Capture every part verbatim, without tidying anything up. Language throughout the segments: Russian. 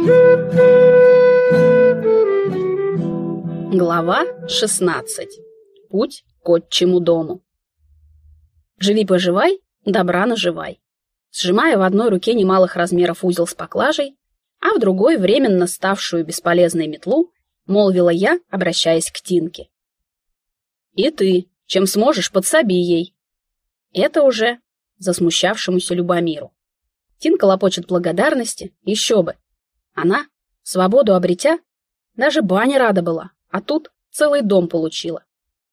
Глава шестнадцать. Путь к отчему дому. Живи-поживай, добра наживай. Сжимая в одной руке немалых размеров узел с поклажей, а в другой временно ставшую бесполезной метлу, молвила я, обращаясь к Тинке. «И ты, чем сможешь, подсоби ей». Это уже засмущавшемуся Любомиру. Тинка лопочет благодарности, еще бы. Она, свободу обретя, даже бане рада была, а тут целый дом получила.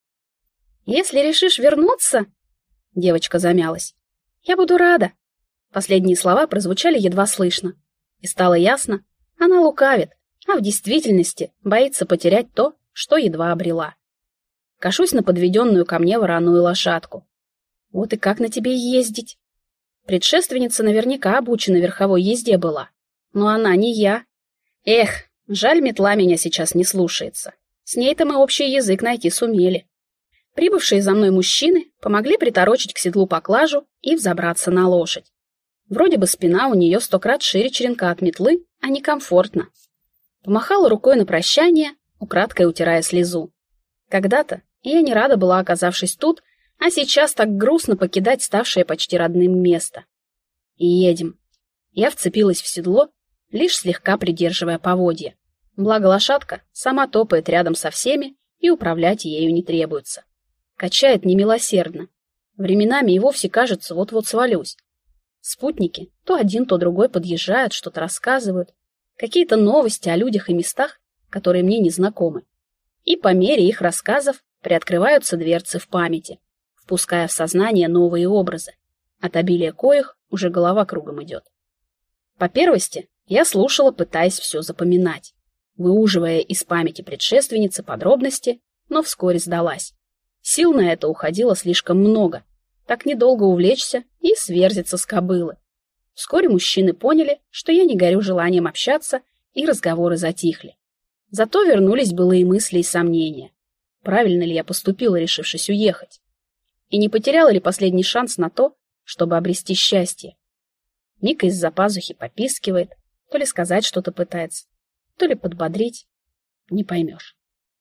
«Если решишь вернуться...» — девочка замялась. «Я буду рада». Последние слова прозвучали едва слышно. И стало ясно, она лукавит, а в действительности боится потерять то, что едва обрела. Кашусь на подведенную ко мне вороную лошадку. Вот и как на тебе ездить? Предшественница наверняка обучена верховой езде была. Но она не я. Эх, жаль, метла меня сейчас не слушается. С ней-то мы общий язык найти сумели. Прибывшие за мной мужчины помогли приторочить к седлу поклажу и взобраться на лошадь. Вроде бы спина у нее сто крат шире черенка от метлы, а некомфортно. Помахала рукой на прощание, украдкой утирая слезу. Когда-то я не рада была, оказавшись тут, а сейчас так грустно покидать ставшее почти родным место. И едем. Я вцепилась в седло, лишь слегка придерживая поводья. Благо лошадка сама топает рядом со всеми, и управлять ею не требуется. Качает немилосердно. Временами и вовсе кажется, вот-вот свалюсь. Спутники то один, то другой подъезжают, что-то рассказывают, какие-то новости о людях и местах, которые мне не знакомы. И по мере их рассказов приоткрываются дверцы в памяти, впуская в сознание новые образы, от обилия коих уже голова кругом идет. По первости я слушала, пытаясь все запоминать, выуживая из памяти предшественницы подробности, но вскоре сдалась. Сил на это уходило слишком много, так недолго увлечься и сверзиться с кобылы. Вскоре мужчины поняли, что я не горю желанием общаться, и разговоры затихли. Зато вернулись былые мысли и сомнения. Правильно ли я поступила, решившись уехать? И не потеряла ли последний шанс на то, чтобы обрести счастье? Мика из-за пазухи попискивает, то ли сказать что-то пытается, то ли подбодрить. Не поймешь.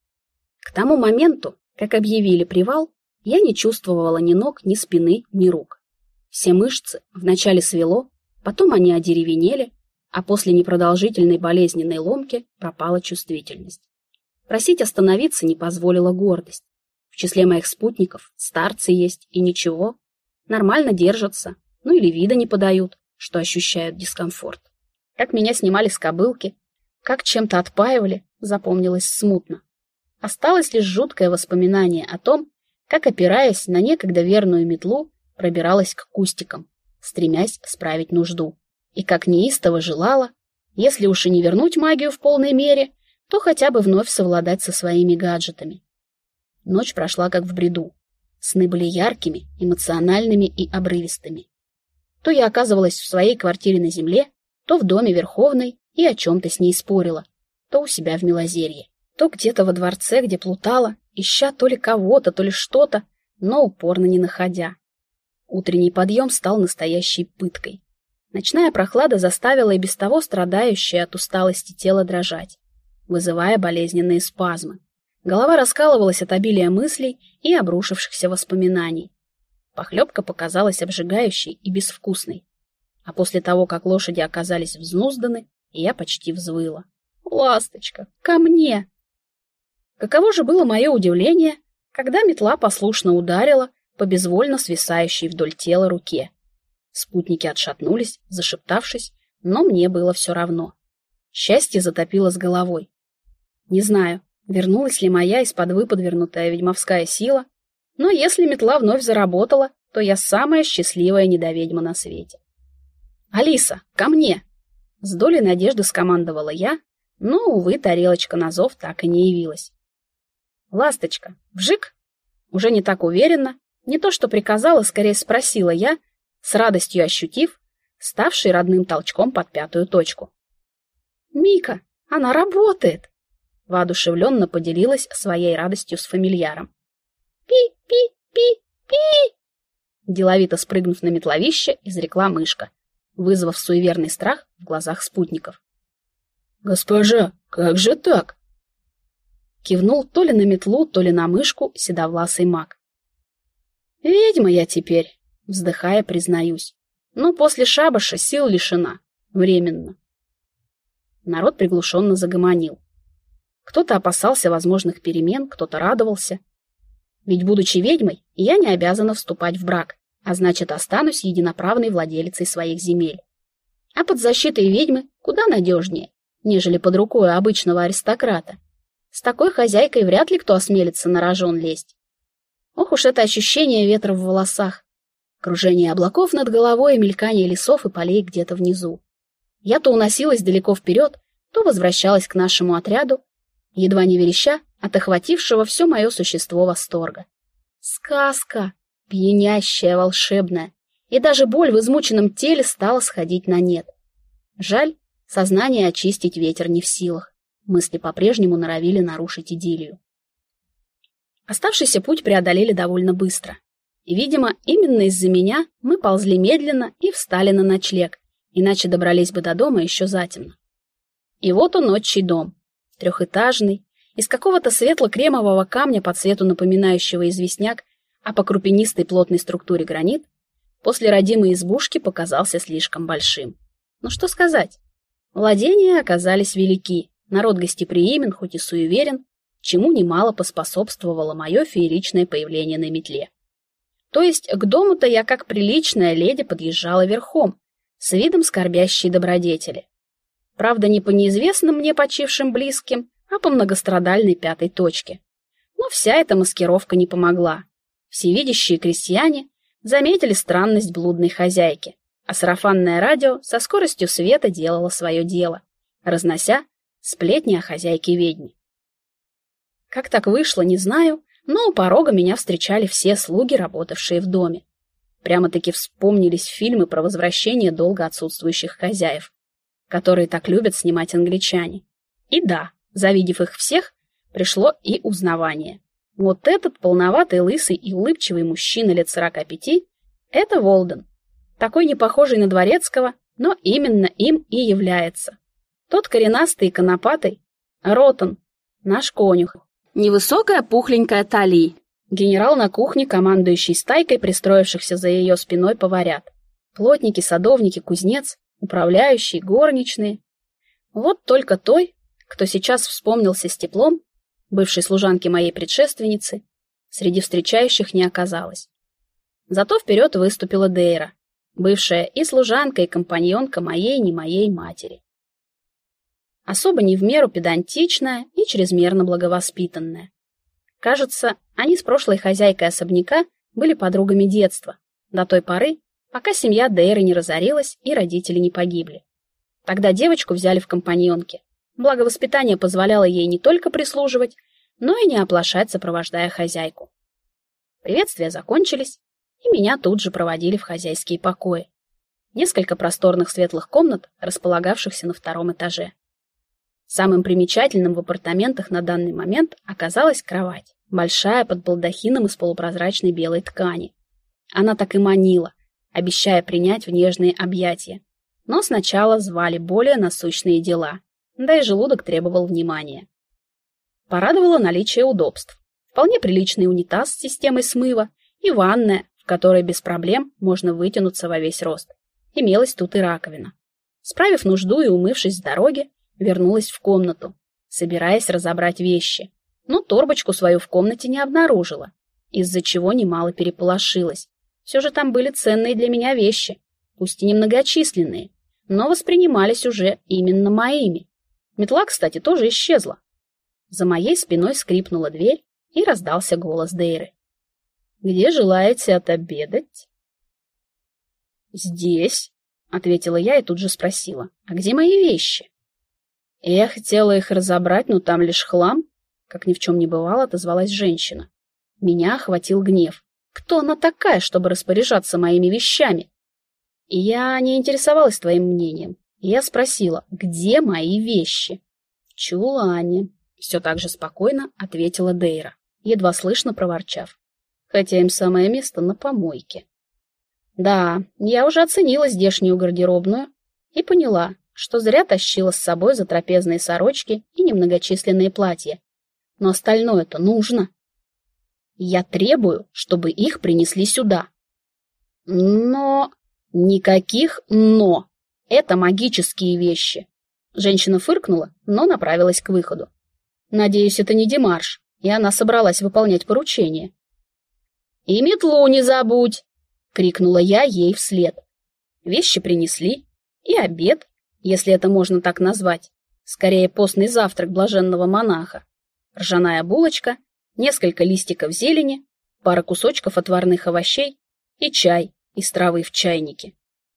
К тому моменту, как объявили привал, я не чувствовала ни ног, ни спины, ни рук. Все мышцы вначале свело, потом они одеревенели, а после непродолжительной болезненной ломки пропала чувствительность. Просить остановиться не позволила гордость. В числе моих спутников старцы есть и ничего, нормально держатся, ну или вида не подают, что ощущают дискомфорт. Как меня снимали с кобылки, как чем-то отпаивали, запомнилось смутно. Осталось лишь жуткое воспоминание о том, как, опираясь на некогда верную метлу, пробиралась к кустикам, стремясь справить нужду. И как неистово желала, если уж и не вернуть магию в полной мере, то хотя бы вновь совладать со своими гаджетами. Ночь прошла как в бреду. Сны были яркими, эмоциональными и обрывистыми. То я оказывалась в своей квартире на земле, то в доме Верховной и о чем-то с ней спорила, то у себя в Милозерье, то где-то во дворце, где плутала, ища то ли кого-то, то ли что-то, но упорно не находя. Утренний подъем стал настоящей пыткой. Ночная прохлада заставила и без того страдающее от усталости тело дрожать, вызывая болезненные спазмы. Голова раскалывалась от обилия мыслей и обрушившихся воспоминаний. Похлебка показалась обжигающей и безвкусной. А после того, как лошади оказались взнузданы, я почти взвыла. «Ласточка, ко мне!» Каково же было мое удивление, когда метла послушно ударила по безвольно свисающей вдоль тела руке. Спутники отшатнулись, зашептавшись, но мне было все равно. Счастье затопило с головой. Не знаю, вернулась ли моя из-под выподвернутая ведьмовская сила, но если метла вновь заработала, то я самая счастливая недоведьма на свете. «Алиса, ко мне!» С долей надежды скомандовала я, но, увы, тарелочка на зов так и не явилась. «Ласточка, вжик!» Уже не так уверенно, не то что приказала, скорее спросила я, с радостью ощутив, ставший родным толчком под пятую точку. «Мика, она работает!» Воодушевленно поделилась своей радостью с фамильяром. «Пи-пи-пи-пи!» Деловито спрыгнув на метловище, изрекла мышка, вызвав суеверный страх в глазах спутников. «Госпожа, как же так?» Кивнул то ли на метлу, то ли на мышку седовласый маг. «Ведьма я теперь», — вздыхая, признаюсь. «Но после шабаша сил лишена. Временно». Народ приглушенно загомонил. Кто-то опасался возможных перемен, кто-то радовался. Ведь, будучи ведьмой, я не обязана вступать в брак, а значит, останусь единоправной владелицей своих земель. А под защитой ведьмы куда надежнее, нежели под рукой обычного аристократа. С такой хозяйкой вряд ли кто осмелится на рожон лезть. Ох уж это ощущение ветра в волосах, кружение облаков над головой и мелькание лесов и полей где-то внизу. Я то уносилась далеко вперед, то возвращалась к нашему отряду, едва не вереща от охватившего все мое существо восторга. Сказка, пьянящая, волшебная, и даже боль в измученном теле стала сходить на нет. Жаль, сознание очистить ветер не в силах, мысли по-прежнему норовили нарушить идиллию. Оставшийся путь преодолели довольно быстро, и, видимо, именно из-за меня мы ползли медленно и встали на ночлег, иначе добрались бы до дома еще затемно. И вот он, отчий дом, трехэтажный, из какого-то светло-кремового камня по цвету напоминающего известняк, а по крупинистой плотной структуре гранит, после родимой избушки показался слишком большим. Ну что сказать, владения оказались велики, народ гостеприимен, хоть и суеверен, чему немало поспособствовало мое фееричное появление на метле. То есть к дому-то я как приличная леди подъезжала верхом, с видом скорбящей добродетели. Правда, не по неизвестным мне почившим близким, а по многострадальной пятой точке. Но вся эта маскировка не помогла. Всевидящие крестьяне заметили странность блудной хозяйки, а сарафанное радио со скоростью света делало свое дело, разнося сплетни о хозяйке-ведьме. Как так вышло, не знаю, но у порога меня встречали все слуги, работавшие в доме. Прямо-таки вспомнились фильмы про возвращение долго отсутствующих хозяев, которые так любят снимать англичане. И да, завидев их всех, пришло и узнавание. Вот этот полноватый, лысый и улыбчивый мужчина лет сорока пяти — это Волден, такой не похожий на дворецкого, но именно им и является. Тот коренастый и конопатый — Ротан, наш конюх. Невысокая пухленькая Тали, генерал на кухне, командующий стайкой пристроившихся за ее спиной поварят. Плотники, садовники, кузнец, управляющие, горничные. Вот только той, кто сейчас вспомнился с теплом, бывшей служанки моей предшественницы, среди встречающих не оказалось. Зато вперед выступила Дейра, бывшая и служанка, и компаньонка моей не моей матери. Особо не в меру педантичная и чрезмерно благовоспитанная. Кажется, они с прошлой хозяйкой особняка были подругами детства, до той поры, пока семья Дейры не разорилась и родители не погибли. Тогда девочку взяли в компаньонки, благо воспитание позволяло ей не только прислуживать, но и не оплошать, сопровождая хозяйку. Приветствия закончились, и меня тут же проводили в хозяйские покои. Несколько просторных светлых комнат, располагавшихся на втором этаже. Самым примечательным в апартаментах на данный момент оказалась кровать, большая под балдахином из полупрозрачной белой ткани. Она так и манила, обещая принять в нежные объятия. Но сначала звали более насущные дела, да и желудок требовал внимания. Порадовало наличие удобств. Вполне приличный унитаз с системой смыва и ванная, в которой без проблем можно вытянуться во весь рост. Имелась тут и раковина. Справив нужду и умывшись с дороги, вернулась в комнату, собираясь разобрать вещи, но торбочку свою в комнате не обнаружила, из-за чего немало переполошилась. Все же там были ценные для меня вещи, пусть и немногочисленные, но воспринимались уже именно моими. Метла, кстати, тоже исчезла. За моей спиной скрипнула дверь, и раздался голос Дейры. «Где желаете отобедать?» «Здесь», — ответила я и тут же спросила, «а где мои вещи?» Я хотела их разобрать, но там лишь хлам, как ни в чем не бывало, отозвалась женщина. Меня охватил гнев. Кто она такая, чтобы распоряжаться моими вещами? И я не интересовалась твоим мнением. Я спросила, где мои вещи? В чулане. Все так же спокойно ответила Дейра, едва слышно проворчав. Хотя им самое место на помойке. Да, я уже оценила здешнюю гардеробную и поняла, что зря тащила с собой затрапезные сорочки и немногочисленные платья. Но остальное-то нужно. Я требую, чтобы их принесли сюда. Но... Никаких «но». Это магические вещи. Женщина фыркнула, но направилась к выходу. Надеюсь, это не демарш, и она собралась выполнять поручение. «И метлу не забудь!» — крикнула я ей вслед. Вещи принесли, и обед, если это можно так назвать, скорее постный завтрак блаженного монаха, ржаная булочка, несколько листиков зелени, пара кусочков отварных овощей и чай из травы в чайнике.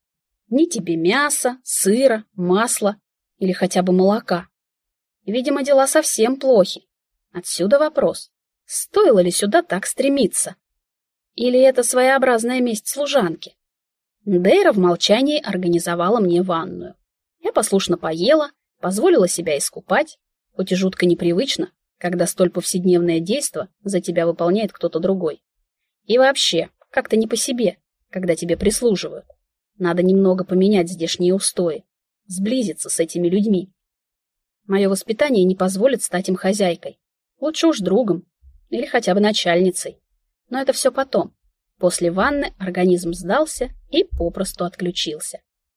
Ни тебе мяса, сыра, масла или хотя бы молока. Видимо, дела совсем плохи. Отсюда вопрос, стоило ли сюда так стремиться? Или это своеобразная месть служанки? Дейра в молчании организовала мне ванную. Я послушно поела, позволила себя искупать, хоть и жутко непривычно, когда столь повседневное действо за тебя выполняет кто-то другой. И вообще, как-то не по себе, когда тебе прислуживают. Надо немного поменять здешние устои, сблизиться с этими людьми. Мое воспитание не позволит стать им хозяйкой. Лучше уж другом или хотя бы начальницей. Но это все потом. После ванны организм сдался и попросту отключился.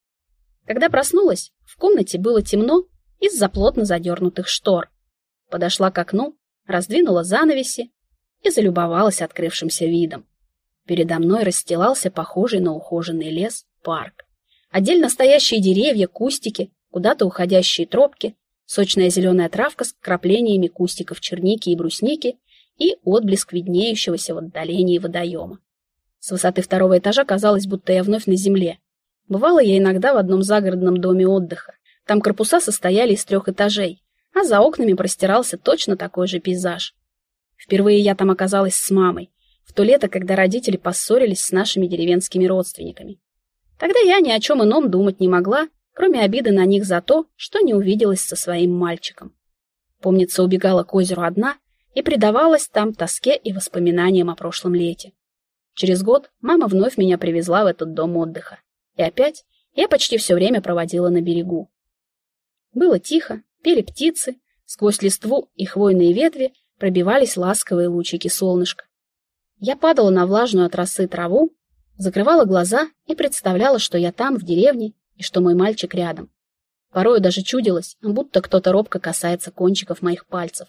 Когда проснулась, в комнате было темно из-за плотно задернутых штор. Подошла к окну, раздвинула занавеси и залюбовалась открывшимся видом. Передо мной расстилался похожий на ухоженный лес парк. Отдельно стоящие деревья, кустики, куда-то уходящие тропки, сочная зеленая травка с краплениями кустиков черники и брусники и отблеск виднеющегося в отдалении водоема. С высоты второго этажа казалось, будто я вновь на земле. Бывала я иногда в одном загородном доме отдыха. Там корпуса состояли из трех этажей, а за окнами простирался точно такой же пейзаж. Впервые я там оказалась с мамой, в то лето, когда родители поссорились с нашими деревенскими родственниками. Тогда я ни о чем ином думать не могла, кроме обиды на них за то, что не увиделась со своим мальчиком. Помнится, убегала к озеру одна и предавалась там тоске и воспоминаниям о прошлом лете. Через год мама вновь меня привезла в этот дом отдыха. И опять я почти все время проводила на берегу. Было тихо, пели птицы, сквозь листву и хвойные ветви пробивались ласковые лучики солнышка. Я падала на влажную от росы траву, закрывала глаза и представляла, что я там, в деревне, и что мой мальчик рядом. Порою даже чудилось, будто кто-то робко касается кончиков моих пальцев.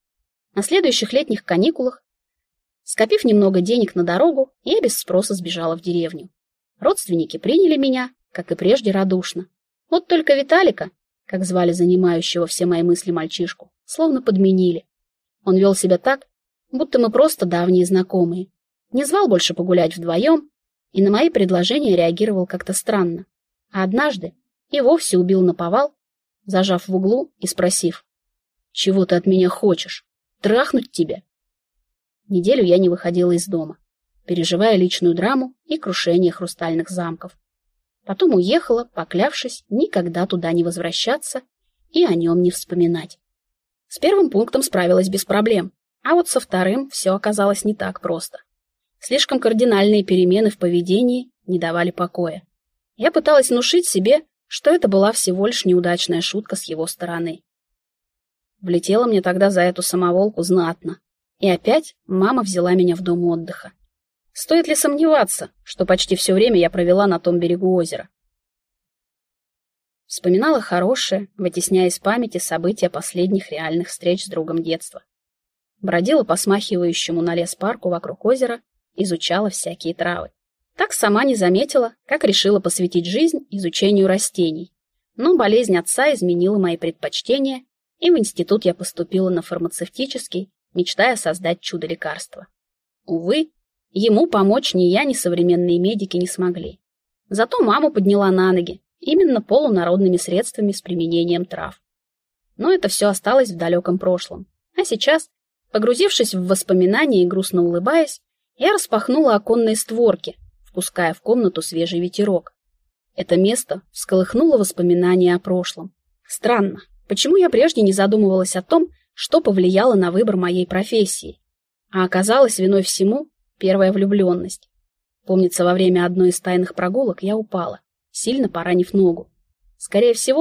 На следующих летних каникулах, скопив немного денег на дорогу, я без спроса сбежала в деревню. Родственники приняли меня, как и прежде, радушно. Вот только Виталика, как звали занимающего все мои мысли мальчишку, словно подменили. Он вел себя так, будто мы просто давние знакомые. Не звал больше погулять вдвоем, и на мои предложения реагировал как-то странно. А однажды и вовсе убил наповал, зажав в углу и спросив: «Чего ты от меня хочешь? Трахнуть тебя?» Неделю я не выходила из дома, переживая личную драму и крушение хрустальных замков. Потом уехала, поклявшись никогда туда не возвращаться и о нем не вспоминать. С первым пунктом справилась без проблем, а вот со вторым все оказалось не так просто. Слишком кардинальные перемены в поведении не давали покоя. Я пыталась внушить себе, что это была всего лишь неудачная шутка с его стороны. Влетела мне тогда за эту самоволку знатно. И опять мама взяла меня в дом отдыха. Стоит ли сомневаться, что почти все время я провела на том берегу озера? Вспоминала хорошее, вытесняя из памяти события последних реальных встреч с другом детства. Бродила по смахивающему на лес парку вокруг озера, изучала всякие травы. Так сама не заметила, как решила посвятить жизнь изучению растений. Но болезнь отца изменила мои предпочтения, и в институт я поступила на фармацевтический, мечтая создать чудо-лекарство. Увы, ему помочь ни я, ни современные медики не смогли. Зато маму подняла на ноги именно полународными средствами с применением трав. Но это все осталось в далеком прошлом. А сейчас, погрузившись в воспоминания и грустно улыбаясь, я распахнула оконные створки, впуская в комнату свежий ветерок. Это место всколыхнуло воспоминания о прошлом. Странно, почему я прежде не задумывалась о том, что повлияло на выбор моей профессии? А оказалось виной всему первая влюбленность. Помнится, во время одной из тайных прогулок я упала, сильно поранив ногу. Скорее всего,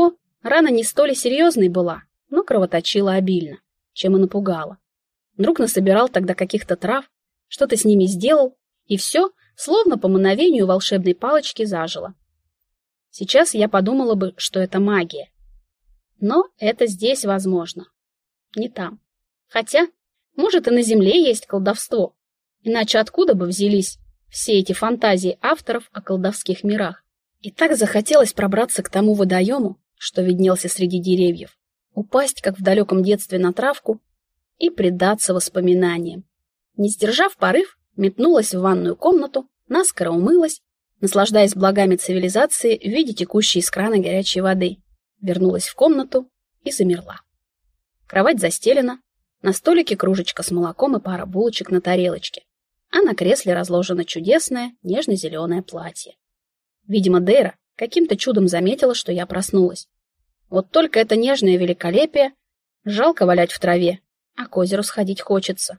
Рана не столь серьезной была, но кровоточила обильно, чем и напугала. Друг насобирал тогда каких-то трав, что-то с ними сделал, и все, словно по мановению волшебной палочки, зажило. Сейчас я подумала бы, что это магия. Но это здесь возможно, не там. Хотя, может, и на Земле есть колдовство, иначе откуда бы взялись все эти фантазии авторов о колдовских мирах? И так захотелось пробраться к тому водоему, что виднелся среди деревьев, упасть, как в далеком детстве, на травку и предаться воспоминаниям. Не сдержав порыв, метнулась в ванную комнату, наскоро умылась, наслаждаясь благами цивилизации в виде текущей из крана горячей воды, вернулась в комнату и замерла. Кровать застелена, на столике кружечка с молоком и пара булочек на тарелочке, а на кресле разложено чудесное нежно-зеленое платье. Видимо, Дейра каким-то чудом заметила, что я проснулась. Вот только это нежное великолепие жалко валять в траве, а к озеру сходить хочется.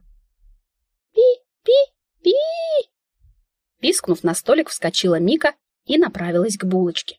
Пи-пи-пи! Пискнув на столик, вскочила Мика и направилась к булочке.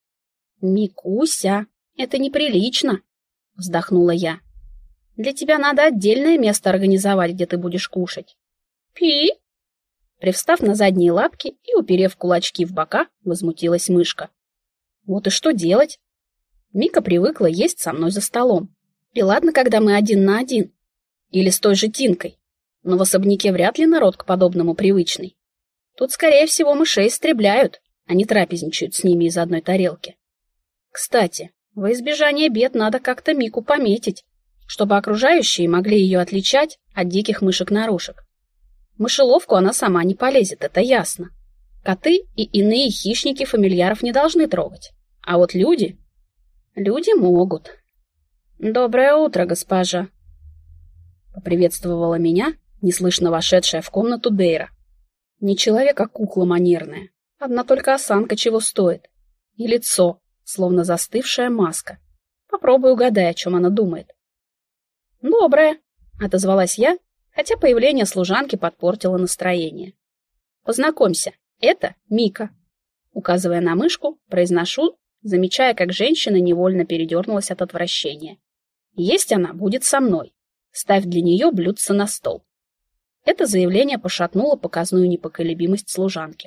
«Микуся, это неприлично!» — вздохнула я. «Для тебя надо отдельное место организовать, где ты будешь кушать». «Пи!» Привстав на задние лапки и уперев кулачки в бока, возмутилась мышка. «Вот и что делать?» Мика привыкла есть со мной за столом. И ладно, когда мы один на один. Или с той же Тинкой. Но в особняке вряд ли народ к подобному привычный. Тут, скорее всего, мышей истребляют, а не трапезничают с ними из одной тарелки. Кстати, во избежание бед надо как-то Мику пометить, чтобы окружающие могли ее отличать от диких мышек-нарушек. В мышеловку она сама не полезет, это ясно. Коты и иные хищники фамильяров не должны трогать. А вот люди... Люди могут. «Доброе утро, госпожа!» Поприветствовала меня, неслышно вошедшая в комнату Дейра. Не человек, а кукла манерная. Одна только осанка чего стоит. И лицо, словно застывшая маска. Попробуй угадай, о чем она думает. «Доброе!» — отозвалась я, хотя появление служанки подпортило настроение. «Познакомься, это Мика». Указывая на мышку, произношу, замечая, как женщина невольно передернулась от отвращения. «Есть она будет со мной. Ставь для нее блюдце на стол». Это заявление пошатнуло показную непоколебимость служанки.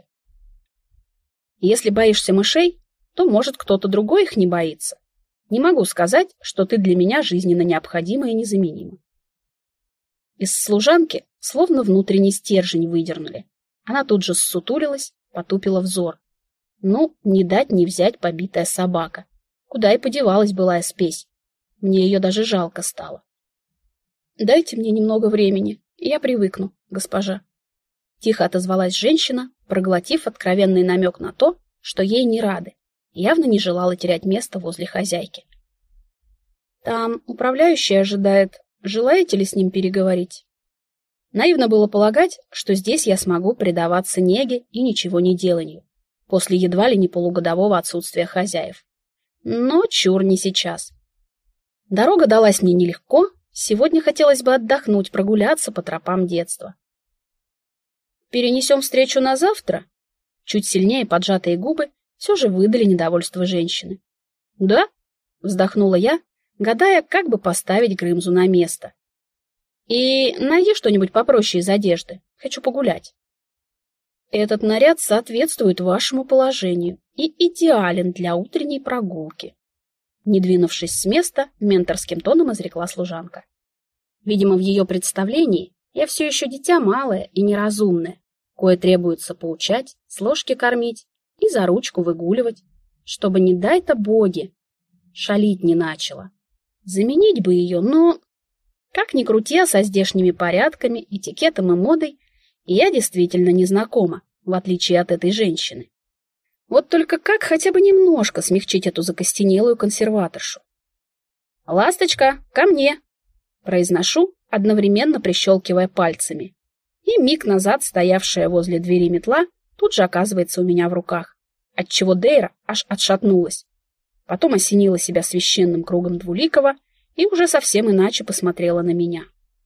«Если боишься мышей, то, может, кто-то другой их не боится. Не могу сказать, что ты для меня жизненно необходима и незаменима». Из служанки словно внутренний стержень выдернули. Она тут же ссутулилась, потупила взор. Ну, не дать не взять побитая собака. Куда и подевалась былая спесь. Мне ее даже жалко стало. «Дайте мне немного времени, и я привыкну, госпожа». Тихо отозвалась женщина, проглотив откровенный намек на то, что ей не рады, явно не желала терять место возле хозяйки. «Там управляющий ожидает. Желаете ли с ним переговорить?» Наивно было полагать, что здесь я смогу предаваться неге и ничего не деланию, после едва ли не полугодового отсутствия хозяев. Но чур не сейчас. Дорога далась мне нелегко, сегодня хотелось бы отдохнуть, прогуляться по тропам детства. «Перенесем встречу на завтра?» Чуть сильнее поджатые губы все же выдали недовольство женщины. «Да?» — вздохнула я, гадая, как бы поставить Грымзу на место. «И найди что-нибудь попроще из одежды. Хочу погулять». «Этот наряд соответствует вашему положению и идеален для утренней прогулки», не двинувшись с места, менторским тоном изрекла служанка. Видимо, в ее представлении я все еще дитя малое и неразумное, кое требуется поучать, с ложки кормить и за ручку выгуливать, чтобы, не дай-то боги, шалить не начала. Заменить бы ее, но... Как ни крути, а со здешними порядками, этикетом и модой я действительно не знакома, в отличие от этой женщины. Вот только как хотя бы немножко смягчить эту закостенелую консерваторшу? «Ласточка, ко мне!» Произношу, одновременно прищелкивая пальцами. И миг назад стоявшая возле двери метла тут же оказывается у меня в руках, отчего Дейра аж отшатнулась. Потом осенила себя священным кругом двуликого и уже совсем иначе посмотрела на меня.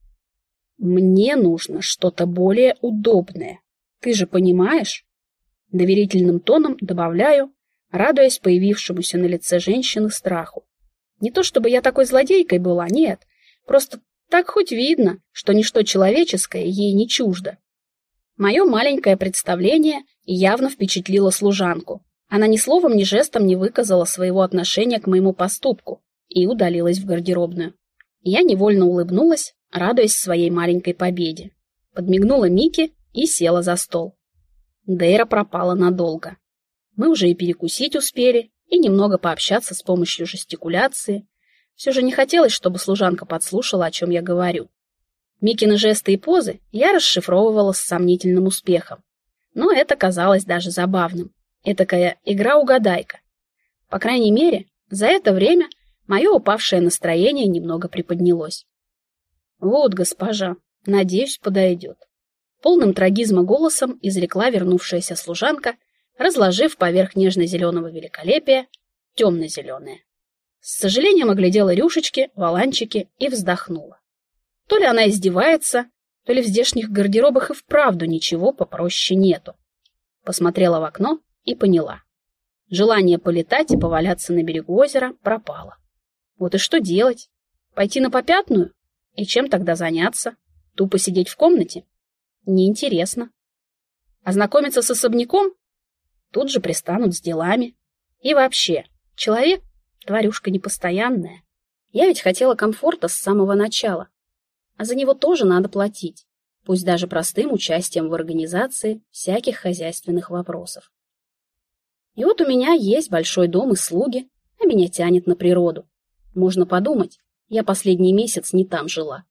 «Мне нужно что-то более удобное. Ты же понимаешь?» Доверительным тоном добавляю, радуясь появившемуся на лице женщины страху. Не то чтобы я такой злодейкой была, нет. Просто так хоть видно, что ничто человеческое ей не чуждо. Мое маленькое представление явно впечатлило служанку. Она ни словом, ни жестом не выказала своего отношения к моему поступку и удалилась в гардеробную. Я невольно улыбнулась, радуясь своей маленькой победе. Подмигнула Мике и села за стол. Дейра пропала надолго. Мы уже и перекусить успели, и немного пообщаться с помощью жестикуляции. Все же не хотелось, чтобы служанка подслушала, о чем я говорю. Микины жесты и позы я расшифровывала с сомнительным успехом. Но это казалось даже забавным. Этакая игра-угадайка. По крайней мере, за это время мое упавшее настроение немного приподнялось. «Вот, госпожа, надеюсь, подойдет». Полным трагизма голосом изрекла вернувшаяся служанка, разложив поверх нежно-зеленого великолепия темно-зеленое. С сожалением оглядела рюшечки, воланчики и вздохнула. То ли она издевается, то ли в здешних гардеробах и вправду ничего попроще нету. Посмотрела в окно и поняла. Желание полетать и поваляться на берегу озера пропало. Вот и что делать? Пойти на попятную? И чем тогда заняться? Тупо сидеть в комнате? Неинтересно. Ознакомиться с особняком? Тут же пристанут с делами. И вообще, человек — тварюшка непостоянная. Я ведь хотела комфорта с самого начала. А за него тоже надо платить, пусть даже простым участием в организации всяких хозяйственных вопросов. И вот у меня есть большой дом и слуги, а меня тянет на природу. Можно подумать, я последний месяц не там жила.